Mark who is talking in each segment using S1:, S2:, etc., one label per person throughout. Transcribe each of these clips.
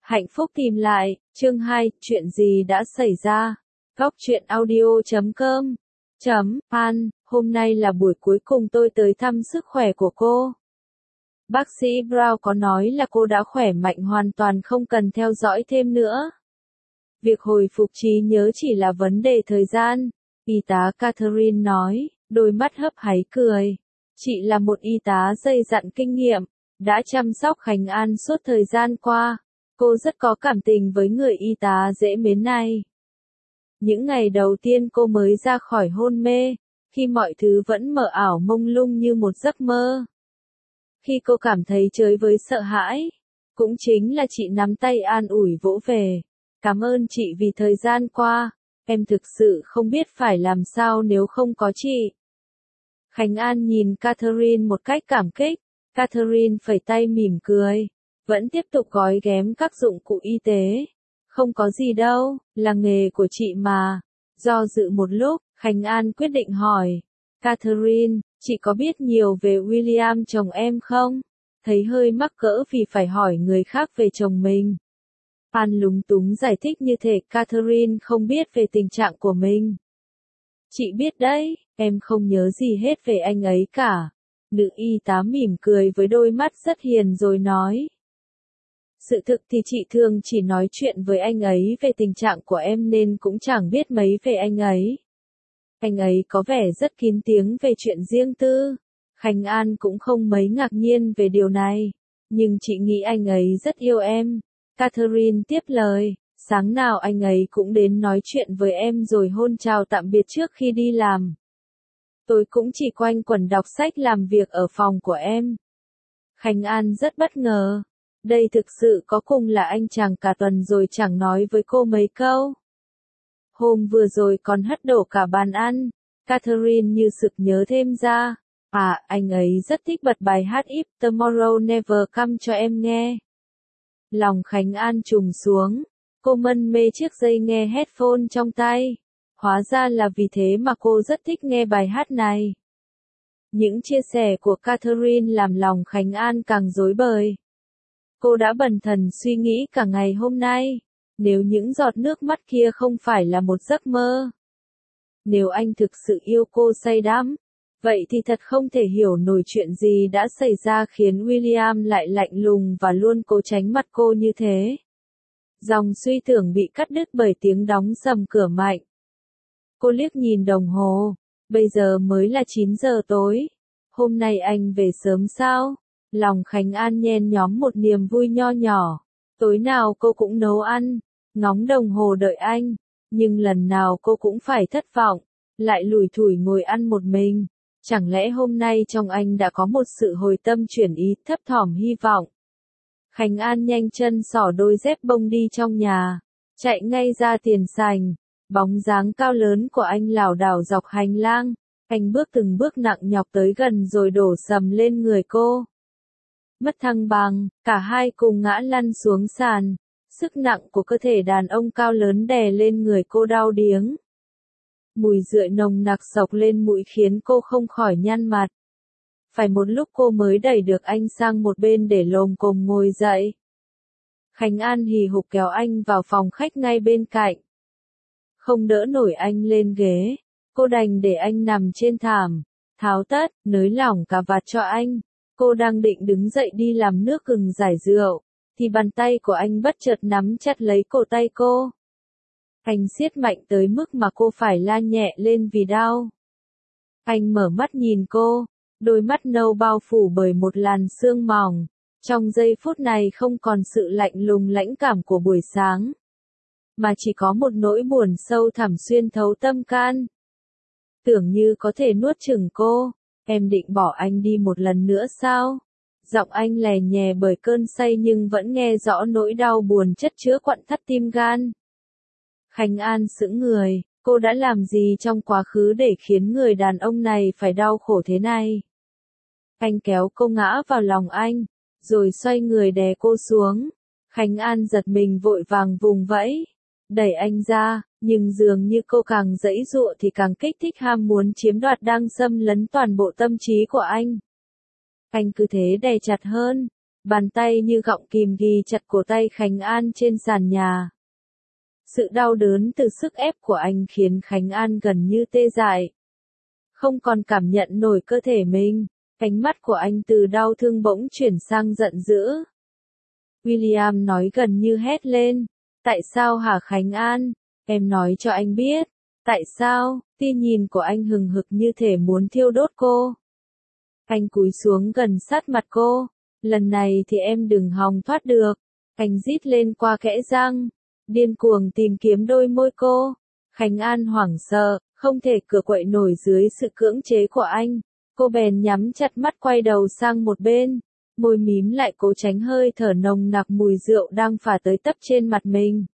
S1: Hạnh phúc tìm lại, chương 2, chuyện gì đã xảy ra? Góc truyện audio.com An, hôm nay là buổi cuối cùng tôi tới thăm sức khỏe của cô. Bác sĩ Brown có nói là cô đã khỏe mạnh hoàn toàn không cần theo dõi thêm nữa. Việc hồi phục trí nhớ chỉ là vấn đề thời gian, y tá Catherine nói, đôi mắt hấp háy cười. Chị là một y tá dày dặn kinh nghiệm, đã chăm sóc Khánh An suốt thời gian qua. Cô rất có cảm tình với người y tá dễ mến này. Những ngày đầu tiên cô mới ra khỏi hôn mê, khi mọi thứ vẫn mờ ảo mông lung như một giấc mơ. Khi cô cảm thấy chơi với sợ hãi, cũng chính là chị nắm tay an ủi vỗ về. Cảm ơn chị vì thời gian qua, em thực sự không biết phải làm sao nếu không có chị. Khánh An nhìn Catherine một cách cảm kích, Catherine phẩy tay mỉm cười. Vẫn tiếp tục gói ghém các dụng cụ y tế. Không có gì đâu, là nghề của chị mà. Do dự một lúc, Khánh An quyết định hỏi. Catherine, chị có biết nhiều về William chồng em không? Thấy hơi mắc cỡ vì phải hỏi người khác về chồng mình. An lúng túng giải thích như thể Catherine không biết về tình trạng của mình. Chị biết đấy, em không nhớ gì hết về anh ấy cả. Nữ y tá mỉm cười với đôi mắt rất hiền rồi nói. Sự thực thì chị thường chỉ nói chuyện với anh ấy về tình trạng của em nên cũng chẳng biết mấy về anh ấy. Anh ấy có vẻ rất kín tiếng về chuyện riêng tư. Khánh An cũng không mấy ngạc nhiên về điều này. Nhưng chị nghĩ anh ấy rất yêu em. Catherine tiếp lời, sáng nào anh ấy cũng đến nói chuyện với em rồi hôn chào tạm biệt trước khi đi làm. Tôi cũng chỉ quanh quẩn đọc sách làm việc ở phòng của em. Khánh An rất bất ngờ. Đây thực sự có cùng là anh chàng cả tuần rồi chẳng nói với cô mấy câu. Hôm vừa rồi còn hất đổ cả bàn ăn. Catherine như sực nhớ thêm ra. À, anh ấy rất thích bật bài hát If Tomorrow Never Come cho em nghe. Lòng Khánh An trùng xuống. Cô mân mê chiếc dây nghe headphone trong tay. Hóa ra là vì thế mà cô rất thích nghe bài hát này. Những chia sẻ của Catherine làm lòng Khánh An càng rối bời. Cô đã bần thần suy nghĩ cả ngày hôm nay. Nếu những giọt nước mắt kia không phải là một giấc mơ. Nếu anh thực sự yêu cô say đắm. Vậy thì thật không thể hiểu nổi chuyện gì đã xảy ra khiến William lại lạnh lùng và luôn cố tránh mặt cô như thế. Dòng suy tưởng bị cắt đứt bởi tiếng đóng sầm cửa mạnh. Cô liếc nhìn đồng hồ. Bây giờ mới là 9 giờ tối. Hôm nay anh về sớm sao? Lòng Khánh An nhen nhóm một niềm vui nho nhỏ. Tối nào cô cũng nấu ăn, ngóng đồng hồ đợi anh. Nhưng lần nào cô cũng phải thất vọng, lại lủi thủi ngồi ăn một mình. Chẳng lẽ hôm nay trong anh đã có một sự hồi tâm chuyển ý, thấp thỏm hy vọng. Khánh An nhanh chân xỏ đôi dép bông đi trong nhà, chạy ngay ra tiền sảnh. Bóng dáng cao lớn của anh lảo đảo dọc hành lang. Anh bước từng bước nặng nhọc tới gần rồi đổ sầm lên người cô. Mất thăng bằng, cả hai cùng ngã lăn xuống sàn. Sức nặng của cơ thể đàn ông cao lớn đè lên người cô đau điếng. Mùi rượu nồng nặc xộc lên mũi khiến cô không khỏi nhăn mặt. Phải một lúc cô mới đẩy được anh sang một bên để lồm cồm ngồi dậy. Khánh An hì hục kéo anh vào phòng khách ngay bên cạnh. Không đỡ nổi anh lên ghế, cô đành để anh nằm trên thảm, tháo tất, nới lỏng cà vạt cho anh. Cô đang định đứng dậy đi làm nước gừng giải rượu, thì bàn tay của anh bất chợt nắm chặt lấy cổ tay cô. Anh siết mạnh tới mức mà cô phải la nhẹ lên vì đau. Anh mở mắt nhìn cô, đôi mắt nâu bao phủ bởi một làn sương mỏng. Trong giây phút này không còn sự lạnh lùng lãnh cảm của buổi sáng, mà chỉ có một nỗi buồn sâu thẳm xuyên thấu tâm can. Tưởng như có thể nuốt chửng cô. Em định bỏ anh đi một lần nữa sao? Giọng anh lè nhè bởi cơn say nhưng vẫn nghe rõ nỗi đau buồn chất chứa quặn thắt tim gan. Khánh An sững người, cô đã làm gì trong quá khứ để khiến người đàn ông này phải đau khổ thế này? Anh kéo cô ngã vào lòng anh, rồi xoay người đè cô xuống. Khánh An giật mình vội vàng vùng vẫy, đẩy anh ra, nhưng dường như cô càng giãy giụa thì càng kích thích ham muốn chiếm đoạt đang xâm lấn toàn bộ tâm trí của anh. Anh cứ thế đè chặt hơn, Bàn tay như gọng kìm ghi chặt cổ tay Khánh An trên sàn nhà. Sự đau đớn từ sức ép của anh khiến Khánh An gần như tê dại. Không còn cảm nhận nổi cơ thể mình, ánh mắt của anh từ đau thương bỗng chuyển sang giận dữ. William nói gần như hét lên. Tại sao hả Khánh An? Em nói cho anh biết. Tại sao? Tia nhìn của anh hừng hực như thể muốn thiêu đốt cô. Anh cúi xuống gần sát mặt cô. Lần này thì em đừng hòng thoát được. Anh rít lên qua kẽ răng. Điên cuồng tìm kiếm đôi môi cô. Khánh An hoảng sợ, không thể cựa quậy nổi dưới sự cưỡng chế của anh. Cô bèn nhắm chặt mắt quay đầu sang một bên. Môi mím lại cố tránh hơi thở nồng nặc mùi rượu đang phả tới tấp trên mặt mình.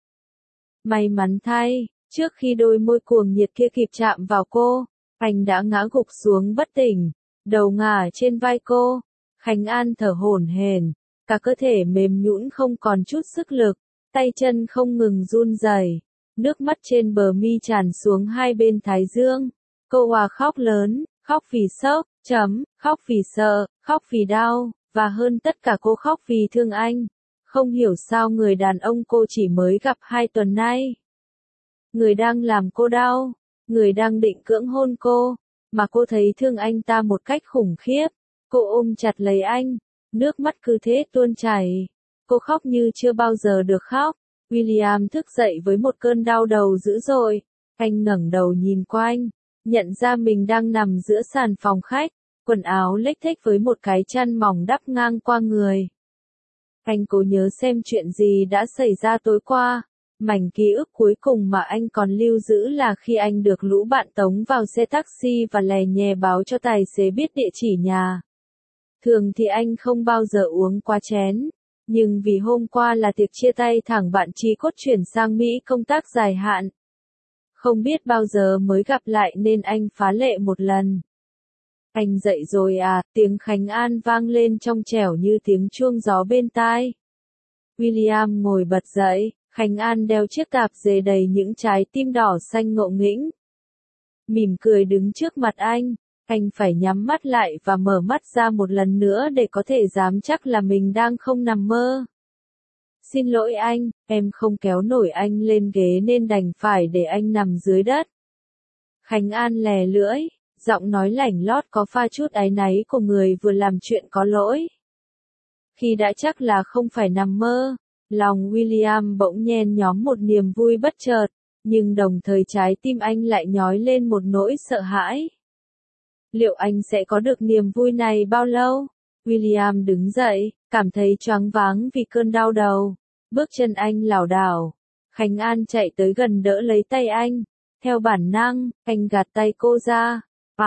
S1: May mắn thay, trước khi đôi môi cuồng nhiệt kia kịp chạm vào cô, anh đã ngã gục xuống bất tỉnh, đầu ngả trên vai cô. Khánh An thở hổn hển, cả cơ thể mềm nhũn không còn chút sức lực, tay chân không ngừng run rẩy, nước mắt trên bờ mi tràn xuống hai bên thái dương. Cô òa khóc lớn, khóc vì sốc, khóc vì sợ, khóc vì đau, và hơn tất cả cô khóc vì thương anh. Không hiểu sao người đàn ông cô chỉ mới gặp 2 tuần nay. Người đang làm cô đau, người đang định cưỡng hôn cô, mà cô thấy thương anh ta một cách khủng khiếp. Cô ôm chặt lấy anh, nước mắt cứ thế tuôn chảy. Cô khóc như chưa bao giờ được khóc. William thức dậy với một cơn đau đầu dữ dội. Anh ngẩng đầu nhìn quanh, nhận ra mình đang nằm giữa sàn phòng khách, quần áo lếch thếch với một cái chăn mỏng đắp ngang qua người. Anh cố nhớ xem chuyện gì đã xảy ra tối qua. Mảnh ký ức cuối cùng mà anh còn lưu giữ là khi anh được lũ bạn tống vào xe taxi và lè nhè báo cho tài xế biết địa chỉ nhà. Thường thì anh không bao giờ uống quá chén, nhưng vì hôm qua là tiệc chia tay thằng bạn chí cốt chuyển sang Mỹ công tác dài hạn. Không biết bao giờ mới gặp lại nên anh phá lệ một lần. Anh dậy rồi à, tiếng Khánh An vang lên trong trẻo như tiếng chuông gió bên tai. William ngồi bật dậy, Khánh An đeo chiếc cạp dề đầy những trái tim đỏ xanh ngộ nghĩnh. Mỉm cười đứng trước mặt anh phải nhắm mắt lại và mở mắt ra một lần nữa để có thể dám chắc là mình đang không nằm mơ. Xin lỗi anh, em không kéo nổi anh lên ghế nên đành phải để anh nằm dưới đất. Khánh An lè lưỡi, giọng nói lảnh lót có pha chút áy náy của người vừa làm chuyện có lỗi. Khi đã chắc là không phải nằm mơ, lòng William bỗng nhen nhóm một niềm vui bất chợt, nhưng đồng thời trái tim anh lại nhói lên một nỗi sợ hãi. Liệu anh sẽ có được niềm vui này bao lâu? William đứng dậy, cảm thấy choáng váng vì cơn đau đầu. Bước chân anh lảo đảo. Khánh An chạy tới gần đỡ lấy tay anh. Theo bản năng, anh gạt tay cô ra.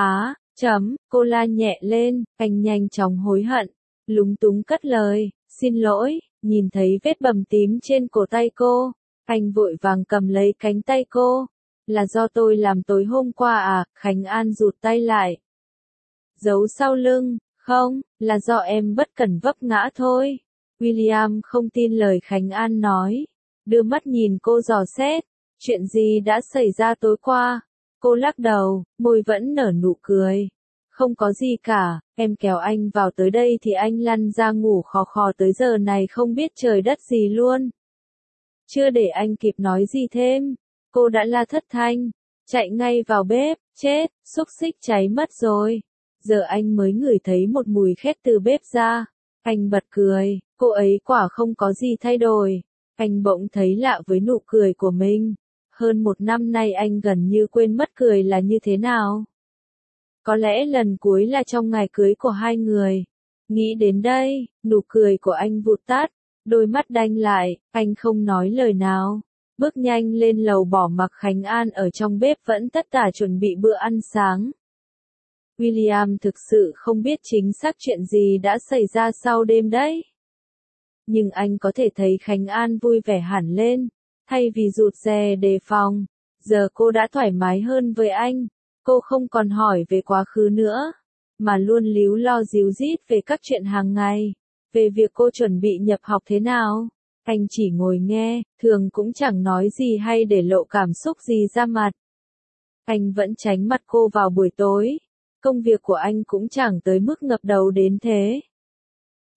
S1: Cô la nhẹ lên, anh nhanh chóng hối hận. Lúng túng cất lời, xin lỗi, nhìn thấy vết bầm tím trên cổ tay cô. Anh vội vàng cầm lấy cánh tay cô. Là do tôi làm tối hôm qua à? Khánh An rụt tay lại. Giấu sau lưng, không, là do em bất cẩn vấp ngã thôi. William không tin lời Khánh An nói. Đưa mắt nhìn cô dò xét. Chuyện gì đã xảy ra tối qua? Cô lắc đầu, môi vẫn nở nụ cười. Không có gì cả, em kéo anh vào tới đây thì anh lăn ra ngủ khò khò tới giờ này không biết trời đất gì luôn. Chưa để anh kịp nói gì thêm, cô đã la thất thanh, chạy ngay vào bếp, chết, xúc xích cháy mất rồi. Giờ anh mới ngửi thấy một mùi khét từ bếp ra. Anh bật cười, cô ấy quả không có gì thay đổi. Anh bỗng thấy lạ với nụ cười của mình. Hơn 1 năm nay anh gần như quên mất cười là như thế nào. Có lẽ lần cuối là trong ngày cưới của hai người. Nghĩ đến đây, nụ cười của anh vụt tắt, đôi mắt đanh lại, anh không nói lời nào. Bước nhanh lên lầu bỏ mặc Khánh An ở trong bếp vẫn tất tả chuẩn bị bữa ăn sáng. William thực sự không biết chính xác chuyện gì đã xảy ra sau đêm đấy. Nhưng anh có thể thấy Khánh An vui vẻ hẳn lên, thay vì rụt rè đề phòng. Giờ cô đã thoải mái hơn với anh. Cô không còn hỏi về quá khứ nữa, mà luôn líu lo díu dít về các chuyện hàng ngày, về việc cô chuẩn bị nhập học thế nào. Anh chỉ ngồi nghe, thường cũng chẳng nói gì hay để lộ cảm xúc gì ra mặt. Anh vẫn tránh mặt cô vào buổi tối. Công việc của anh cũng chẳng tới mức ngập đầu đến thế.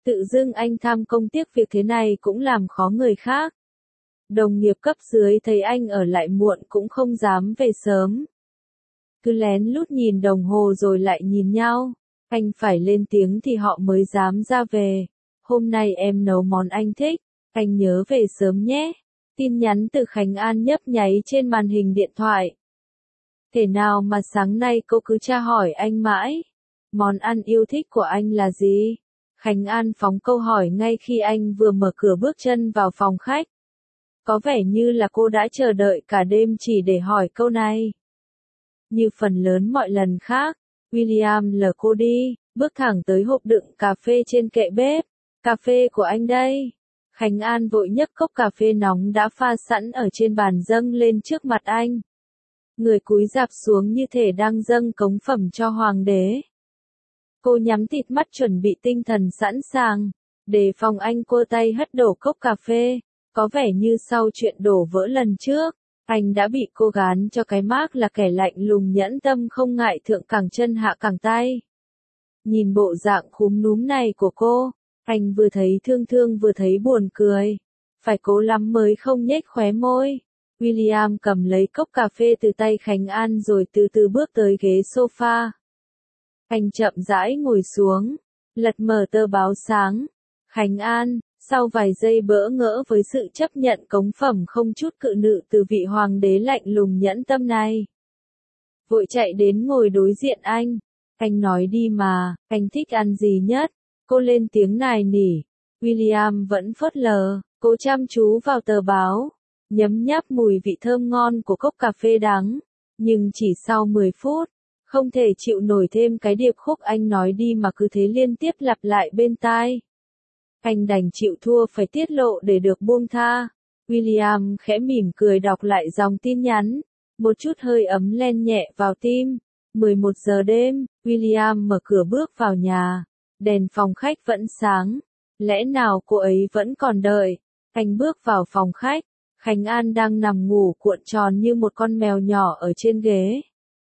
S1: Tự dưng anh tham công tiếc việc thế này cũng làm khó người khác. Đồng nghiệp cấp dưới thấy anh ở lại muộn cũng không dám về sớm. Cứ lén lút nhìn đồng hồ rồi lại nhìn nhau. Anh phải lên tiếng thì họ mới dám ra về. Hôm nay em nấu món anh thích, anh nhớ về sớm nhé. Tin nhắn từ Khánh An nhấp nháy trên màn hình điện thoại. Thế nào mà sáng nay cô cứ tra hỏi anh mãi? Món ăn yêu thích của anh là gì? Khánh An phóng câu hỏi ngay khi anh vừa mở cửa bước chân vào phòng khách. Có vẻ như là cô đã chờ đợi cả đêm chỉ để hỏi câu này. Như phần lớn mọi lần khác, William lờ cô đi, bước thẳng tới hộp đựng cà phê trên kệ bếp. Cà phê của anh đây. Khánh An vội nhấc cốc cà phê nóng đã pha sẵn ở trên bàn dâng lên trước mặt anh. Người cúi rạp xuống như thể đang dâng cống phẩm cho hoàng đế. Cô nhắm tịt mắt chuẩn bị tinh thần sẵn sàng, đề phòng anh cua tay hất đổ cốc cà phê. Có vẻ như sau chuyện đổ vỡ lần trước, anh đã bị cô gán cho cái mác là kẻ lạnh lùng nhẫn tâm không ngại thượng cẳng chân hạ cẳng tay. Nhìn bộ dạng khúm núm này của cô, anh vừa thấy thương thương vừa thấy buồn cười. Phải cố lắm mới không nhếch khóe môi. William cầm lấy cốc cà phê từ tay Khánh An rồi từ từ bước tới ghế sofa. Anh chậm rãi ngồi xuống, lật mở tờ báo sáng. Khánh An, sau vài giây bỡ ngỡ với sự chấp nhận cống phẩm không chút cự nữ từ vị hoàng đế lạnh lùng nhẫn tâm này, vội chạy đến ngồi đối diện anh. Anh nói đi mà, anh thích ăn gì nhất? Cô lên tiếng nài nỉ. William vẫn phớt lờ, cô chăm chú vào tờ báo, nhấm nháp mùi vị thơm ngon của cốc cà phê đắng. Nhưng chỉ sau 10 phút, không thể chịu nổi thêm cái điệp khúc anh nói đi mà cứ thế liên tiếp lặp lại bên tai. Anh đành chịu thua phải tiết lộ để được buông tha. William khẽ mỉm cười đọc lại dòng tin nhắn. Một chút hơi ấm len nhẹ vào tim. 11 giờ đêm, William mở cửa bước vào nhà. Đèn phòng khách vẫn sáng. Lẽ nào cô ấy vẫn còn đợi? Anh bước vào phòng khách. Khánh An đang nằm ngủ cuộn tròn như một con mèo nhỏ ở trên ghế.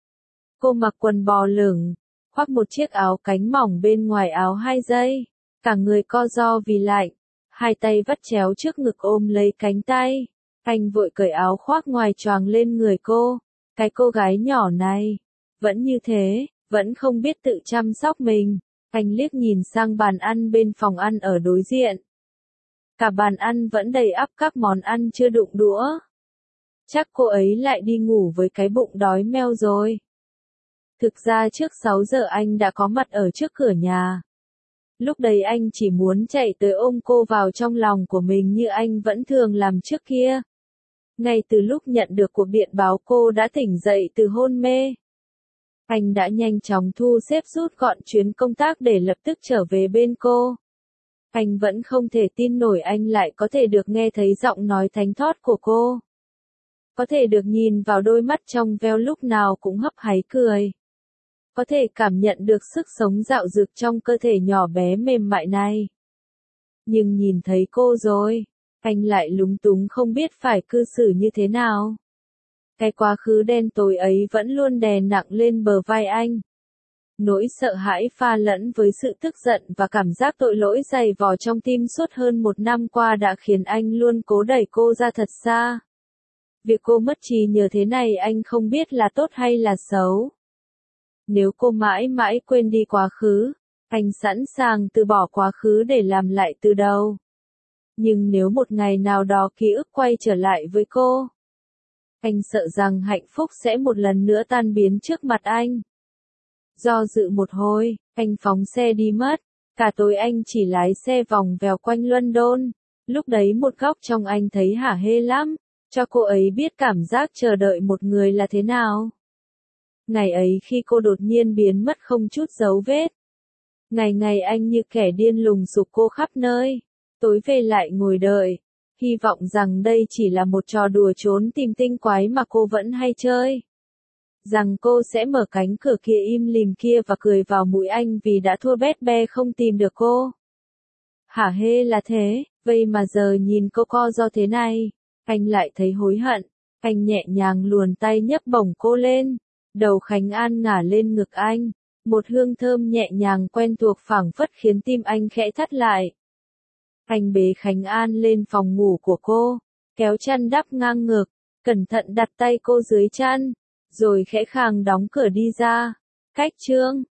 S1: Cô mặc quần bò lửng, khoác một chiếc áo cánh mỏng bên ngoài áo 2 dây. Cả người co ro vì lạnh, hai tay vắt chéo trước ngực ôm lấy cánh tay. Anh vội cởi áo khoác ngoài choàng lên người cô. Cái cô gái nhỏ này, vẫn như thế, vẫn không biết tự chăm sóc mình. Anh liếc nhìn sang bàn ăn bên phòng ăn ở đối diện. Cả bàn ăn vẫn đầy ắp các món ăn chưa đụng đũa. Chắc cô ấy lại đi ngủ với cái bụng đói meo rồi. Thực ra trước 6 giờ anh đã có mặt ở trước cửa nhà. Lúc đấy anh chỉ muốn chạy tới ôm cô vào trong lòng của mình như anh vẫn thường làm trước kia. Ngay từ lúc nhận được cuộc điện báo cô đã tỉnh dậy từ hôn mê. Anh đã nhanh chóng thu xếp rút gọn chuyến công tác để lập tức trở về bên cô. Anh vẫn không thể tin nổi anh lại có thể được nghe thấy giọng nói thánh thót của cô. Có thể được nhìn vào đôi mắt trong veo lúc nào cũng hấp háy cười. Có thể cảm nhận được sức sống dạo dực trong cơ thể nhỏ bé mềm mại này. Nhưng nhìn thấy cô rồi, anh lại lúng túng không biết phải cư xử như thế nào. Cái quá khứ đen tối ấy vẫn luôn đè nặng lên bờ vai anh. Nỗi sợ hãi pha lẫn với sự tức giận và cảm giác tội lỗi dày vò trong tim suốt hơn 1 năm qua đã khiến anh luôn cố đẩy cô ra thật xa. Việc cô mất trí nhớ thế này anh không biết là tốt hay là xấu. Nếu cô mãi mãi quên đi quá khứ, anh sẵn sàng từ bỏ quá khứ để làm lại từ đầu. Nhưng nếu một ngày nào đó ký ức quay trở lại với cô, anh sợ rằng hạnh phúc sẽ một lần nữa tan biến trước mặt anh. Do dự một hồi, anh phóng xe đi mất. Cả tối anh chỉ lái xe vòng vèo quanh London. Lúc đấy một góc trong anh thấy hả hê lắm, cho cô ấy biết cảm giác chờ đợi một người là thế nào. Ngày ấy khi cô đột nhiên biến mất không chút dấu vết. Ngày ngày anh như kẻ điên lùng sục cô khắp nơi. Tối về lại ngồi đợi, hy vọng rằng đây chỉ là một trò đùa trốn tìm tinh quái mà cô vẫn hay chơi. Rằng cô sẽ mở cánh cửa kia im lìm kia và cười vào mũi anh vì đã thua bet be không tìm được cô. Hả hê là thế, vậy mà giờ nhìn cô co do thế này, anh lại thấy hối hận. Anh nhẹ nhàng luồn tay nhấc bổng cô lên, đầu Khánh An ngả lên ngực anh. Một hương thơm nhẹ nhàng quen thuộc phảng phất khiến tim anh khẽ thắt lại. Anh bế Khánh An lên phòng ngủ của cô, kéo chăn đắp ngang ngực, cẩn thận đặt tay cô dưới chăn, rồi khẽ khàng đóng cửa đi ra. Cách chương